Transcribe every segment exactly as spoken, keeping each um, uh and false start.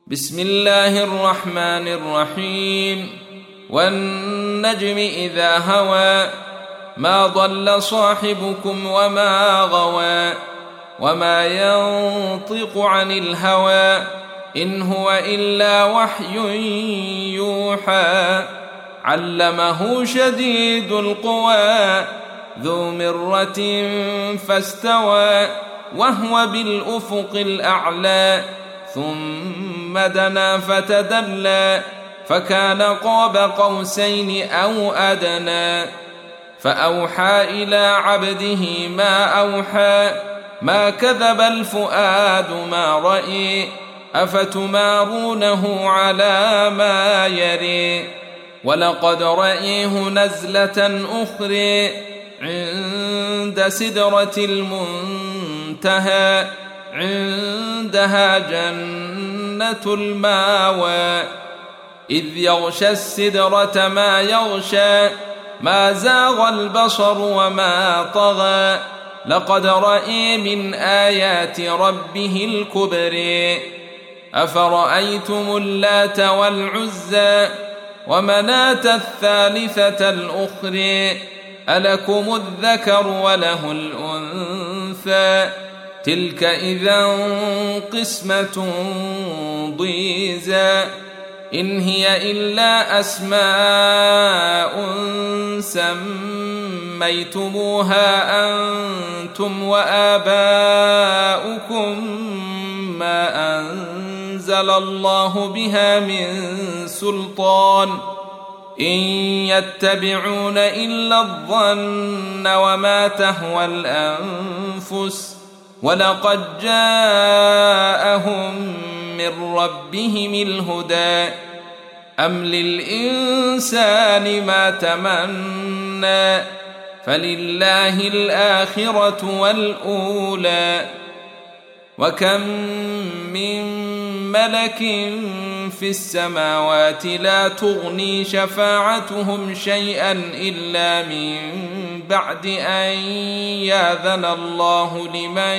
بسم الله الرحمن الرحيم والنجم إذا هوى ما ضل صاحبكم وما غوى وما ينطق عن الهوى إن هو إلا وحي يوحى علمه شديد القوى ذو مرة فاستوى وهو بالأفق الأعلى ثم دنا فتدلى فكان قاب قوسين أو أدنى فأوحى إلى عبده ما أوحى ما كذب الفؤاد ما رأي أفتمارونه على ما يري ولقد رأيه نزلة أخرى عند سدرة المنتهى عندها جنة الماوى إذ يغشى السدرة ما يغشى ما زاغ البصر وما طغى لقد رأى من آيات ربه الكبرى أفرأيتم اللات والعزى ومناة الثالثة الأخرى ألكم الذكر وله الأنثى تلك إذا قسمة ضيزى إن هي إلا أسماء سميتموها أنتم وآباؤكم ما أنزل الله بها من سلطان إن يتبعون إلا الظن وما تهوى الأنفس ولقد جاءهم من ربهم الهدى أم للإنسان ما تمنى فلله الآخرة والأولى وكم من ملك في السماوات لا تغني شفاعتهم شيئا إلا من بعد أن يأذن الله لمن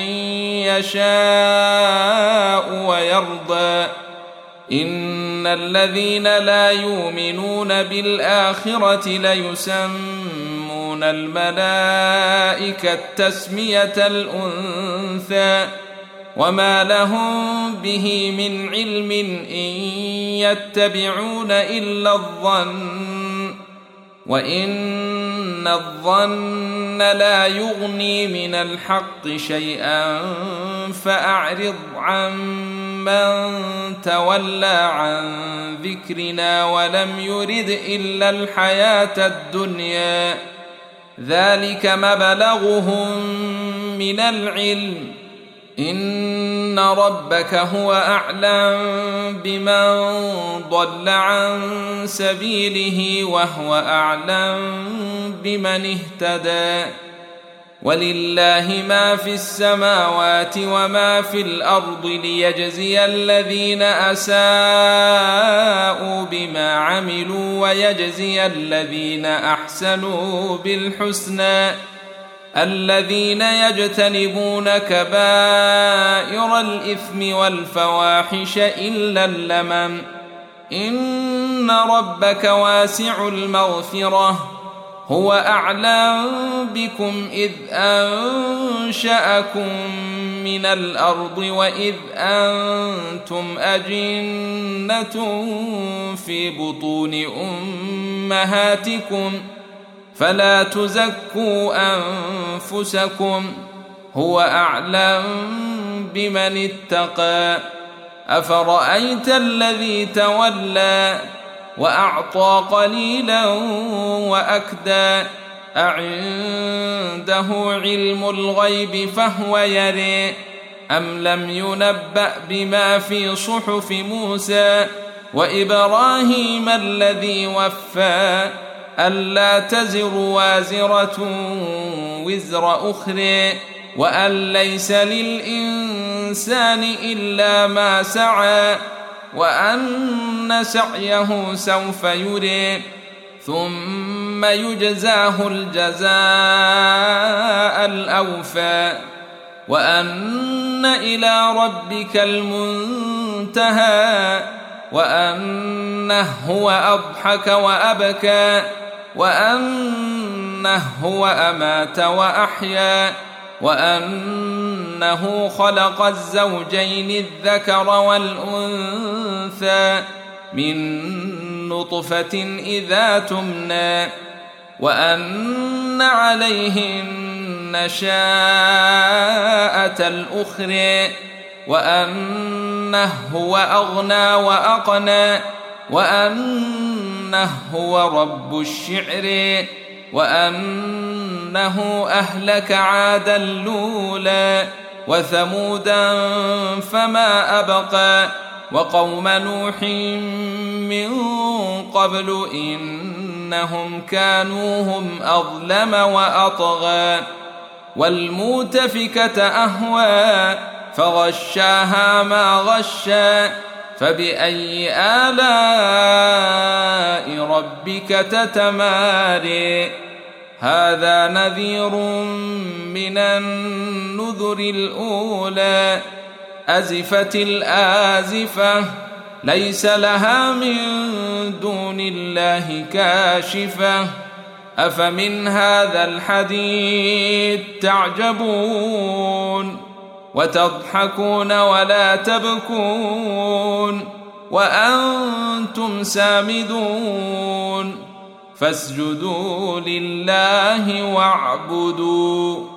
يشاء ويرضى إن الذين لا يؤمنون بالآخرة ليسمون الملائكة تسمية الأنثى وما لهم به من علم إن يتبعون إلا الظن وإن الظن لا يغني من الحق شيئا فأعرض عن من تولى عن ذكرنا ولم يرد إلا الحياة الدنيا ذلك مبلغهم من العلم إن ربك هو أعلم بمن ضل عن سبيله وهو أعلم بمن اهتدى ولله ما في السماوات وما في الأرض ليجزي الذين أساءوا بما عملوا ويجزي الذين أحسنوا بالحسنى الذين يجتنبون كبائر الإثم والفواحش إلا اللمم إن ربك واسع المغفرة هو أعلم بكم إذ أنشأكم من الأرض وإذ أنتم أجنة في بطون أمهاتكم فلا تزكوا أنفسكم هو أعلم بمن اتقى أفرأيت الذي تولى وأعطى قليلا وأكدى أعنده علم الغيب فهو يرى أم لم ينبأ بما في صحف موسى وإبراهيم الذي وفى ألا تزر وازرة وزر أخرى وأن ليس للإنسان إلا ما سعى وأن سعيه سوف يرى ثم يجزاه الجزاء الأوفى وأن إلى ربك المنتهى وأنه هو أضحك وأبكى وأنه هو أمات وأحيا وأنه خلق الزوجين الذكر والأنثى من نطفة إذا تمنى وأن عليه النشاءة الأخرى وأنه هو أغنى وأقنى وأنه هو رب الشعر وأنه أهلك عادا الأولى وثمودا فما أبقى وقوم نوح من قبل إنهم كانوا هم أظلم وأطغى والمؤتفكة أهوى فغشاها ما غشى فبأي آلاء ربك تتماري هذا نذير من النذر الأولى أزفت الآزفة ليس لها من دون الله كاشفة أفمن هذا الحديث تعجبون وتضحكون ولا تبكون وأنتم سامدون فاسجدوا لله واعبدوا